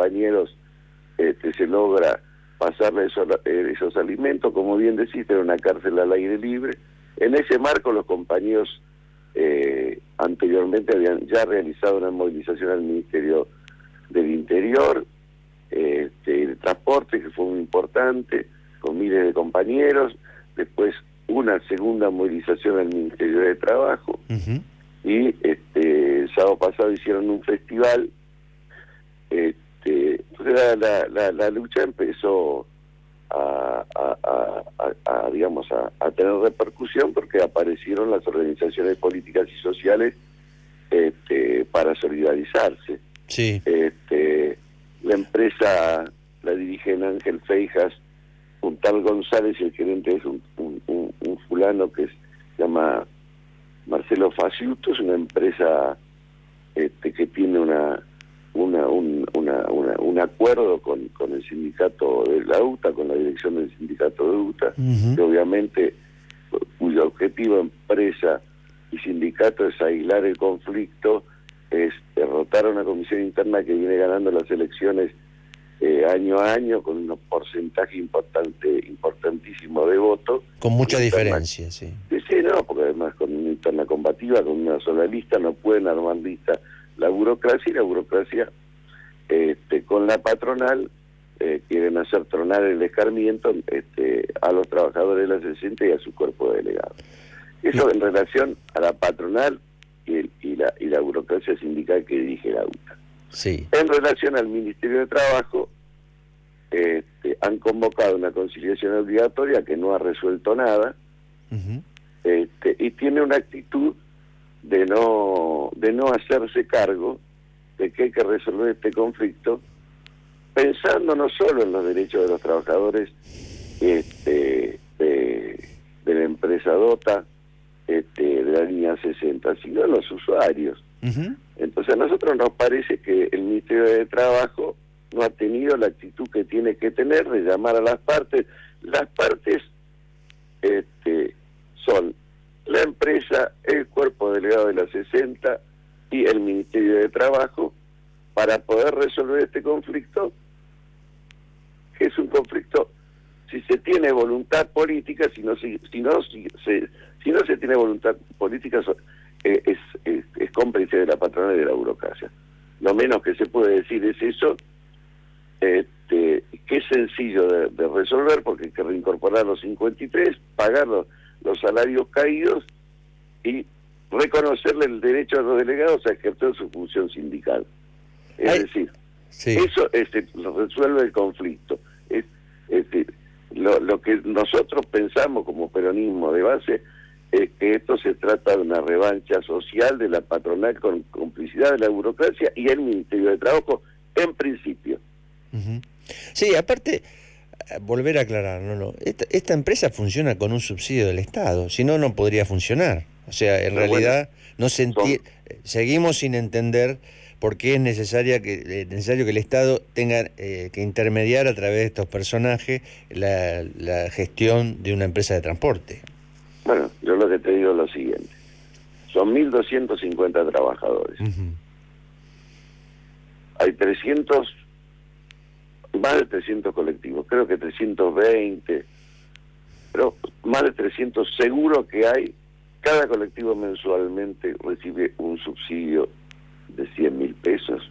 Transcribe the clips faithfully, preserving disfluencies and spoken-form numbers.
compañeros este, se logra pasarle esos, esos alimentos, como bien decís, era una cárcel al aire libre. En ese marco los compañeros eh, anteriormente habían ya realizado una movilización al Ministerio del Interior, este, el transporte, que fue muy importante, con miles de compañeros, después una segunda movilización al Ministerio de Trabajo, uh-huh. y este, el sábado pasado hicieron un festival. Este, entonces la, la, la, la lucha empezó a, a, a, a, a digamos a, a tener repercusión, porque aparecieron las organizaciones políticas y sociales este, para solidarizarse. Sí. Este, la empresa la dirigen Ángel Feijas, un tal González, y el gerente es un, un, un, un fulano que es, se llama Marcelo Faciuto. Es una empresa este, que tiene una una un, una, una, un acuerdo con, con el sindicato de la U T A, con la dirección del sindicato de U T A, uh-huh. que obviamente cuyo objetivo empresa y sindicato es aislar el conflicto, es derrotar a una comisión interna que viene ganando las elecciones eh, año a año con un porcentaje importante importantísimo de votos. Con mucha interna, diferencia, sí. Sí, sí, no, porque además con una interna combativa, con una sola lista, no pueden armar lista la burocracia, y la burocracia este, con la patronal eh, quieren hacer tronar el escarmiento este, a los trabajadores de la sesenta y a su cuerpo de delegados. Eso en relación a la patronal y, el, y, la, y la burocracia sindical que dirige la U T A. Sí. En relación al Ministerio de Trabajo, este, han convocado una conciliación obligatoria que no ha resuelto nada, uh-huh. este, y tiene una actitud de no de no hacerse cargo de que hay que resolver este conflicto, pensando no solo en los derechos de los trabajadores este, de, de la empresa DOTA, este, de la línea sesenta, sino en los usuarios. Uh-huh. Entonces a nosotros nos parece que el Ministerio de Trabajo no ha tenido la actitud que tiene que tener de llamar a las partes. Las partes este, son la empresa, el cuerpo delegado de la sesenta y el Ministerio de Trabajo, para poder resolver este conflicto, que es un conflicto, si se tiene voluntad política, si no, si, si no, si, se, si no se tiene voluntad política, eh, es, es, es cómplice de la patronal y de la burocracia. Lo menos que se puede decir es eso, este, que es sencillo de, de resolver, porque hay que reincorporar los cincuenta y tres, pagar los, los salarios caídos y reconocerle el derecho a los delegados a ejercer su función sindical. Es Ay, decir, sí. eso este, resuelve el conflicto. Es, este, lo, lo que nosotros pensamos como peronismo de base es que esto se trata de una revancha social de la patronal con complicidad de la burocracia y el Ministerio de Trabajo, en principio. Uh-huh. Sí, aparte, volver a aclarar, no, no, esta, esta empresa funciona con un subsidio del Estado, si no, no podría funcionar. O sea, en Pero realidad bueno, no se enti- son... seguimos sin entender por qué es necesaria que, eh, necesario que el Estado tenga eh, que intermediar a través de estos personajes la, la gestión de una empresa de transporte. Bueno, yo lo que te digo es lo siguiente. Son mil doscientos cincuenta trabajadores. Uh-huh. Hay trescientos, más de trescientos colectivos, creo que trescientos veinte, pero más de trescientos seguro que hay. Cada colectivo mensualmente recibe un subsidio de cien mil pesos.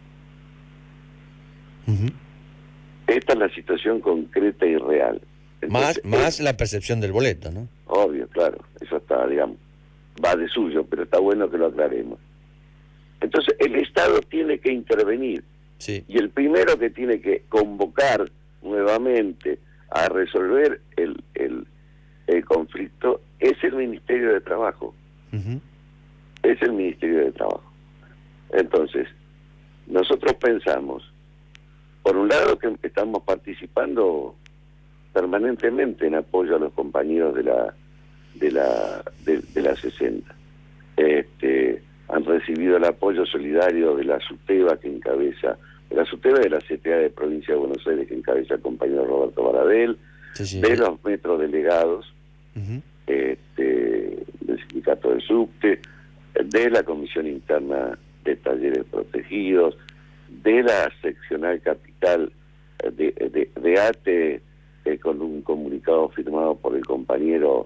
Uh-huh. Esta es la situación concreta y real. Entonces, más más es, la percepción del boleto, ¿no? Obvio, claro, eso está, digamos, va de suyo, pero está bueno que lo aclaremos. Entonces, el Estado tiene que intervenir, sí. y el primero que tiene que convocar nuevamente a resolver el, el, el conflicto es el Ministerio de Trabajo. Uh-huh. Es el Ministerio de Trabajo. Entonces, nosotros pensamos, por un lado, que estamos participando permanentemente en apoyo a los compañeros de la de la de, de la sesenta. Este, han recibido el apoyo solidario de la SUTEBA que encabeza, de la SUTEBA de la C T A de Provincia de Buenos Aires que encabeza el compañero Roberto Baradel, sí, sí, de sí. los metrodelegados, uh-huh. este, del sindicato del subte, de la Comisión Interna de Talleres Protegidos, de la seccional capital de, de, de ATE, eh, con un comunicado firmado por el compañero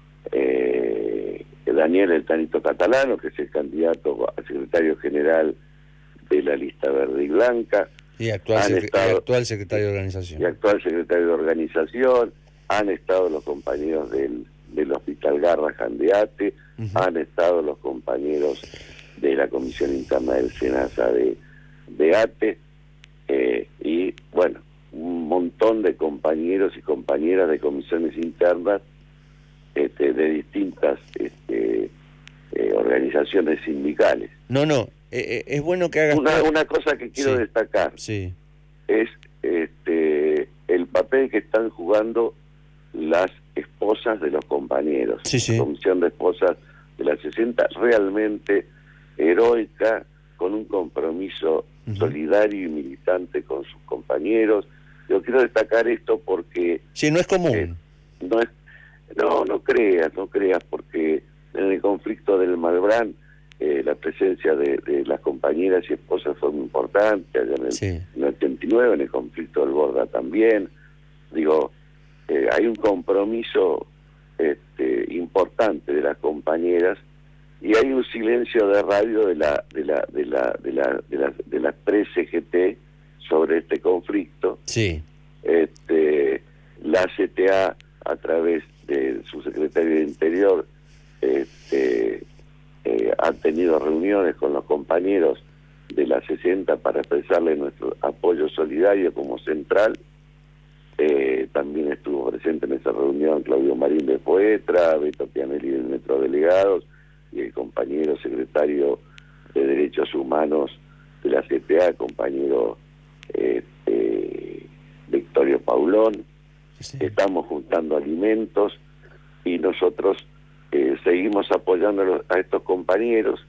eh, Daniel El Tanito Catalano, que es el candidato a secretario general de la lista verde y blanca. Y actual, secre estado, y actual secretario de organización. Y actual secretario de organización. Han estado los compañeros del, del Hospital Garrahan de ATE, uh-huh. Han estado los compañeros de la Comisión Interna del SENASA de, de ATE, eh, y bueno, un montón de compañeros y compañeras de comisiones internas este, de distintas este, eh, organizaciones sindicales. No, no, eh, es bueno que hagas... Una, una cosa que quiero sí, destacar sí. es este, el papel que están jugando las esposas de los compañeros. Sí, sí. La comisión de esposas de la sesenta, realmente heroica, con un compromiso uh-huh. solidario y militante con sus compañeros. Yo quiero destacar esto porque... Sí, no es común. Eh, no, es, no, no creas, no creas, porque en el conflicto del Malbrán eh, la presencia de, de las compañeras y esposas fue muy importante, allá en el, sí. en el ochenta y nueve, en el conflicto del Borda también. Digo, eh, hay un compromiso este, importante de las compañeras, y hay un silencio de radio de la de la de la de la de las de las tres C G T sobre este conflicto. Sí. Este, la C T A, a través de su secretario de Interior, este, eh, ha tenido reuniones con los compañeros de la sesenta para expresarle nuestro apoyo solidario como central. Eh, también estuvo presente en esa reunión Claudio Marín de Poetra, Beto Pianelli del Metro Delegados, y el compañero secretario de Derechos Humanos de la C T A, compañero este, Victorio Paulón. Sí. Estamos juntando alimentos y nosotros eh, seguimos apoyando a estos compañeros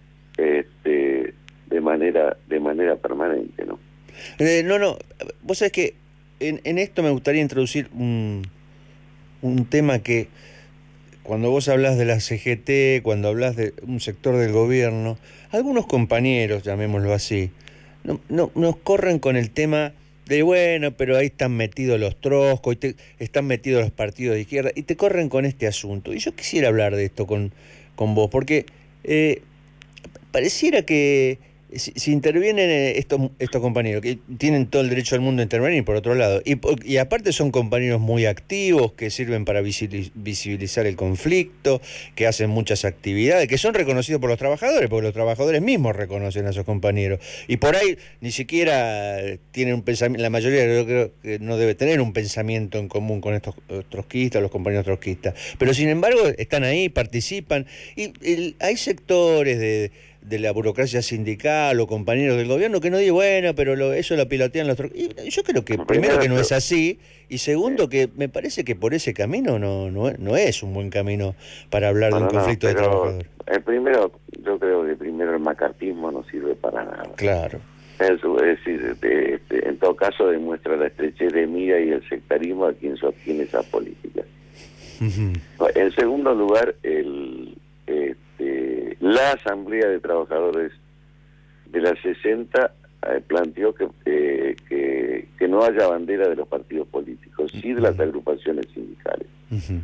este, de manera de manera permanente, ¿no? Eh, no, no, vos sabés que en, en esto me gustaría introducir un, un tema que cuando vos hablas de la C G T, cuando hablas de un sector del gobierno, algunos compañeros, llamémoslo así, no, no, nos corren con el tema de, bueno, pero ahí están metidos los troscos, y te, están metidos los partidos de izquierda, y te corren con este asunto. Y yo quisiera hablar de esto con, con vos, porque eh, pareciera que si, si intervienen estos, estos compañeros, que tienen todo el derecho del mundo a intervenir, por otro lado, y, y aparte son compañeros muy activos, que sirven para visibilizar el conflicto, que hacen muchas actividades, que son reconocidos por los trabajadores, porque los trabajadores mismos reconocen a esos compañeros, y por ahí ni siquiera tienen un pensamiento, la mayoría yo creo que no debe tener un pensamiento en común con estos trotskistas, los compañeros trotskistas, pero sin embargo están ahí, participan, y el, hay sectores de de la burocracia sindical o compañeros del gobierno que no digo, bueno, pero lo, eso lo pilotean los... Y yo creo que primero que no es así, y segundo que me parece que por ese camino no no, no es un buen camino para hablar no, de un no, conflicto no, de trabajadores. El primero, yo creo que primero el macartismo no sirve para nada. Claro. Eso, es decir, de, de, en todo caso demuestra la estrechez de mira y el sectarismo a quien sostiene esa política. Uh-huh. En segundo lugar, el... Este, la Asamblea de Trabajadores de la sesenta eh, planteó que, eh, que que no haya bandera de los partidos políticos, sí de las agrupaciones sindicales. Uh-huh.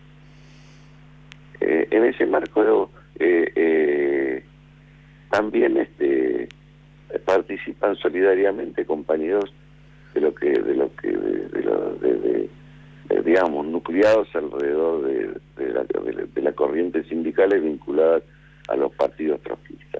Eh, en ese marco eh, eh, también este participan solidariamente compañeros de lo que de lo que de, de, lo, de, de digamos, nucleados alrededor de, de, la, de, la, de la corriente sindicales vinculadas a los partidos trotskistas.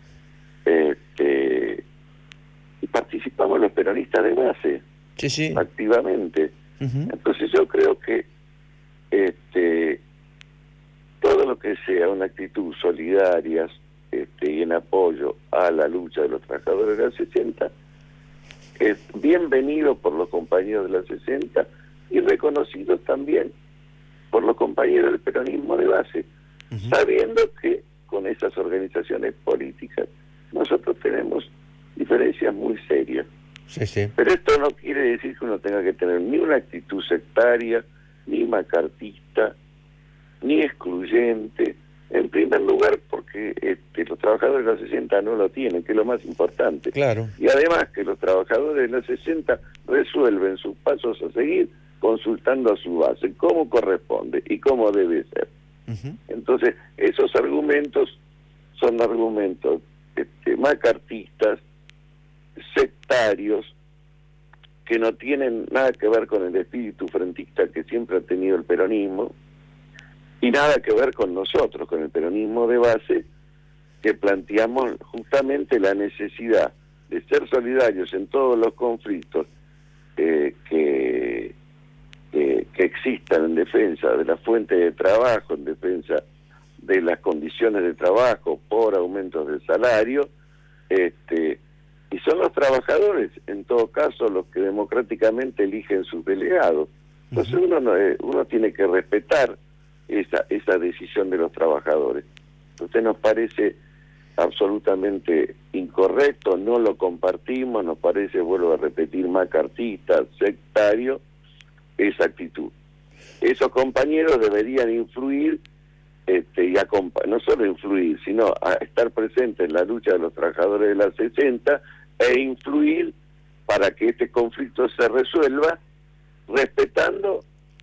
Este, y participamos los peronistas de base, sí, sí. activamente. Uh-huh. Entonces yo creo que este, todo lo que sea una actitud solidaria este, y en apoyo a la lucha de los trabajadores de la sesenta es bienvenido por los compañeros de la sesenta y reconocidos también por los compañeros del peronismo de base, uh-huh. sabiendo que con esas organizaciones políticas nosotros tenemos diferencias muy serias. Sí, sí. Pero esto no quiere decir que uno tenga que tener ni una actitud sectaria, ni macartista, ni excluyente. En primer lugar, porque que este, los trabajadores de la sesenta no lo tienen, que es lo más importante. Claro. Y además que los trabajadores de la sesenta resuelven sus pasos a seguir consultando a su base, cómo corresponde y cómo debe ser. Uh-huh. Entonces, esos argumentos son argumentos este, macartistas, sectarios, que no tienen nada que ver con el espíritu frentista que siempre ha tenido el peronismo, y nada que ver con nosotros, con el peronismo de base, que planteamos justamente la necesidad de ser solidarios en todos los conflictos eh, que, que, que existan en defensa de la fuente de trabajo, en defensa de las condiciones de trabajo por aumentos de salario, este, y son los trabajadores, en todo caso, los que democráticamente eligen sus delegados. Entonces uno, no, uno tiene que respetar esa, esa decisión de los trabajadores. Usted nos parece absolutamente incorrecto, no lo compartimos, nos parece, vuelvo a repetir, macartista, sectario, esa actitud. Esos compañeros deberían influir, este, y no solo influir, sino a estar presentes en la lucha de los trabajadores de la sesenta e influir para que este conflicto se resuelva respetando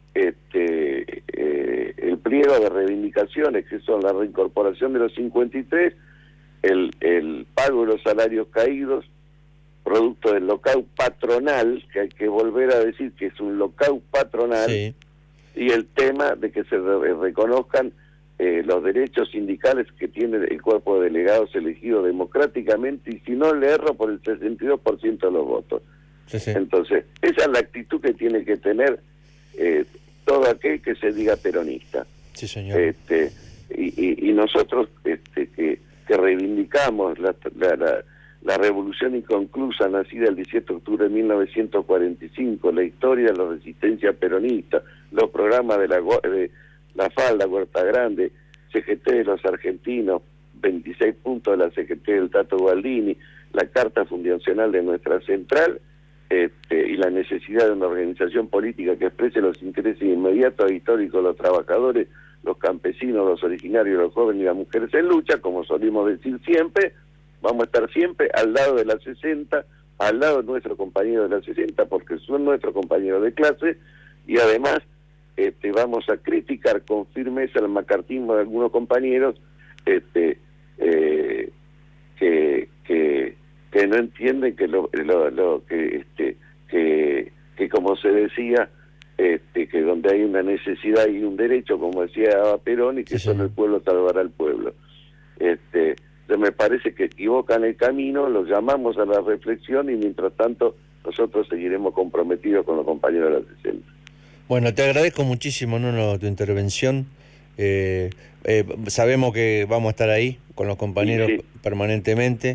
este eh, el pliego de reivindicaciones, que son la reincorporación de los cincuenta y tres, el, el pago de los salarios caídos, producto del lockout patronal, que hay que volver a decir que es un lockout patronal, sí. Y el tema de que se re reconozcan eh, los derechos sindicales que tiene el cuerpo de delegados elegido democráticamente, y si no le erro, por el sesenta y dos por ciento de los votos. Sí, sí. Entonces, esa es la actitud que tiene que tener eh, todo aquel que se diga peronista. Sí, señor. Este, y, y, y nosotros este, que, que reivindicamos la, la, la, la revolución inconclusa nacida el diecisiete de octubre de mil novecientos cuarenta y cinco, la historia de la resistencia peronista, los programas de la, de la Falda, Huerta Grande, C G T de los argentinos, veintiséis puntos de la C G T del Tato Gualdini, la carta fundacional de nuestra central, este, y la necesidad de una organización política que exprese los intereses inmediatos e históricos de los trabajadores, los campesinos, los originarios, los jóvenes y las mujeres en lucha, como solimos decir siempre. Vamos a estar siempre al lado de la sesenta, al lado de nuestros compañeros de la sesenta, porque son nuestros compañeros de clase, y además este, vamos a criticar con firmeza el macartismo de algunos compañeros este, eh, que, que, que no entienden que lo, lo, lo que este que, que como se decía, este, que donde hay una necesidad y un derecho, como decía Perón, y que sí, solo el pueblo salvará al pueblo. Este, me parece que equivocan el camino, los llamamos a la reflexión, y mientras tanto nosotros seguiremos comprometidos con los compañeros de la sesenta. Bueno, te agradezco muchísimo, Nuno, tu intervención. Eh, eh, sabemos que vamos a estar ahí con los compañeros sí, sí. permanentemente,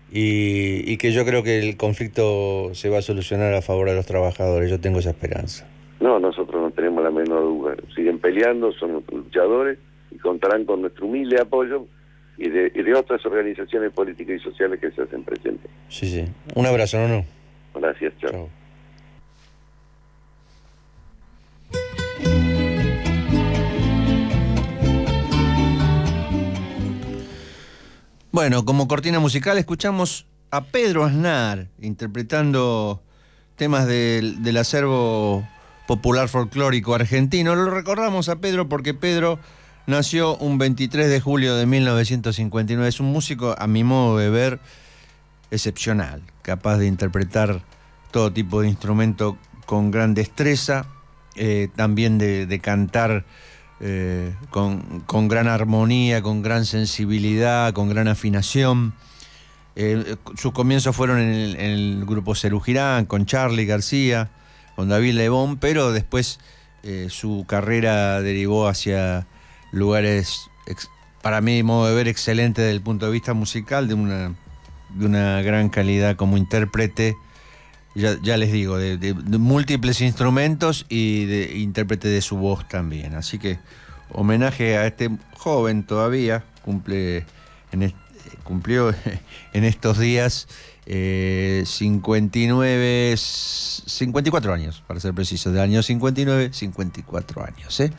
y, y que yo creo que el conflicto se va a solucionar a favor de los trabajadores. Yo tengo esa esperanza. No, nosotros no tenemos la menor duda. Siguen peleando, son luchadores y contarán con nuestro humilde apoyo y de, y de otras organizaciones políticas y sociales que se hacen presentes. Sí, sí. Un abrazo, Nuno. Gracias, chao. Chao. Bueno, como cortina musical escuchamos a Pedro Aznar interpretando temas del, del acervo popular folclórico argentino. Lo recordamos a Pedro porque Pedro nació un veintitrés de julio de mil novecientos cincuenta y nueve. Es un músico, a mi modo de ver, excepcional, capaz de interpretar todo tipo de instrumento con gran destreza, eh, también de, de cantar eh, con, con gran armonía, con gran sensibilidad, con gran afinación. Eh, sus comienzos fueron en el, en el grupo Cerú Girán, con Charly García, con David Lebón, pero después eh, su carrera derivó hacia lugares, ex, para mí, modo de ver, excelente desde el punto de vista musical, de una, de una gran calidad como intérprete, ya, ya les digo, de, de, de múltiples instrumentos y de intérprete de su voz también. Así que homenaje a este joven todavía, cumple en este, cumplió en estos días eh, cincuenta y nueve, cincuenta y cuatro años, para ser preciso, del año cincuenta y nueve, cincuenta y cuatro años, ¿eh?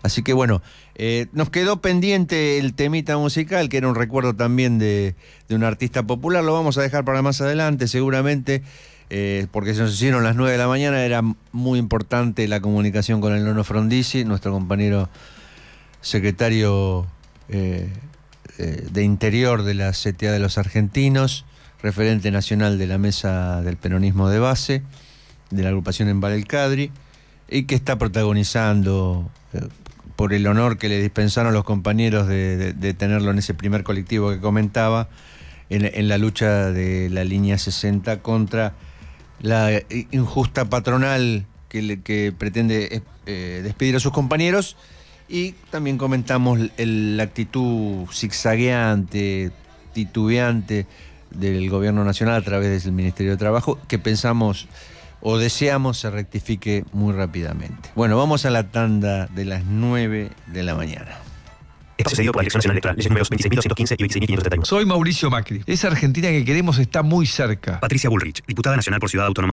Así que bueno, eh, nos quedó pendiente el temita musical, que era un recuerdo también de, de un artista popular. Lo vamos a dejar para más adelante, seguramente, eh, porque se nos hicieron las nueve de la mañana. Era muy importante la comunicación con el Nono Frondizi, nuestro compañero secretario eh, eh, de Interior de la C T A de los Argentinos, referente nacional de la Mesa del Peronismo de Base, de la agrupación en Val El Cadri, y que está protagonizando, eh, por el honor que le dispensaron los compañeros de, de, de tenerlo en ese primer colectivo que comentaba, en, en la lucha de la línea sesenta contra la injusta patronal que, le, que pretende eh, despedir a sus compañeros. Y también comentamos el, la actitud zigzagueante, titubeante del gobierno nacional a través del Ministerio de Trabajo, que pensamos o deseamos se rectifique muy rápidamente. Bueno, vamos a la tanda de las nueve de la mañana. Espacio cedido por la Dirección Nacional Electoral. Leyes números veintiséis mil doscientos quince y veintiséis mil quinientos setenta y uno. Soy Mauricio Macri. Esa Argentina que queremos está muy cerca. Patricia Bullrich, diputada nacional por Ciudad Autónoma.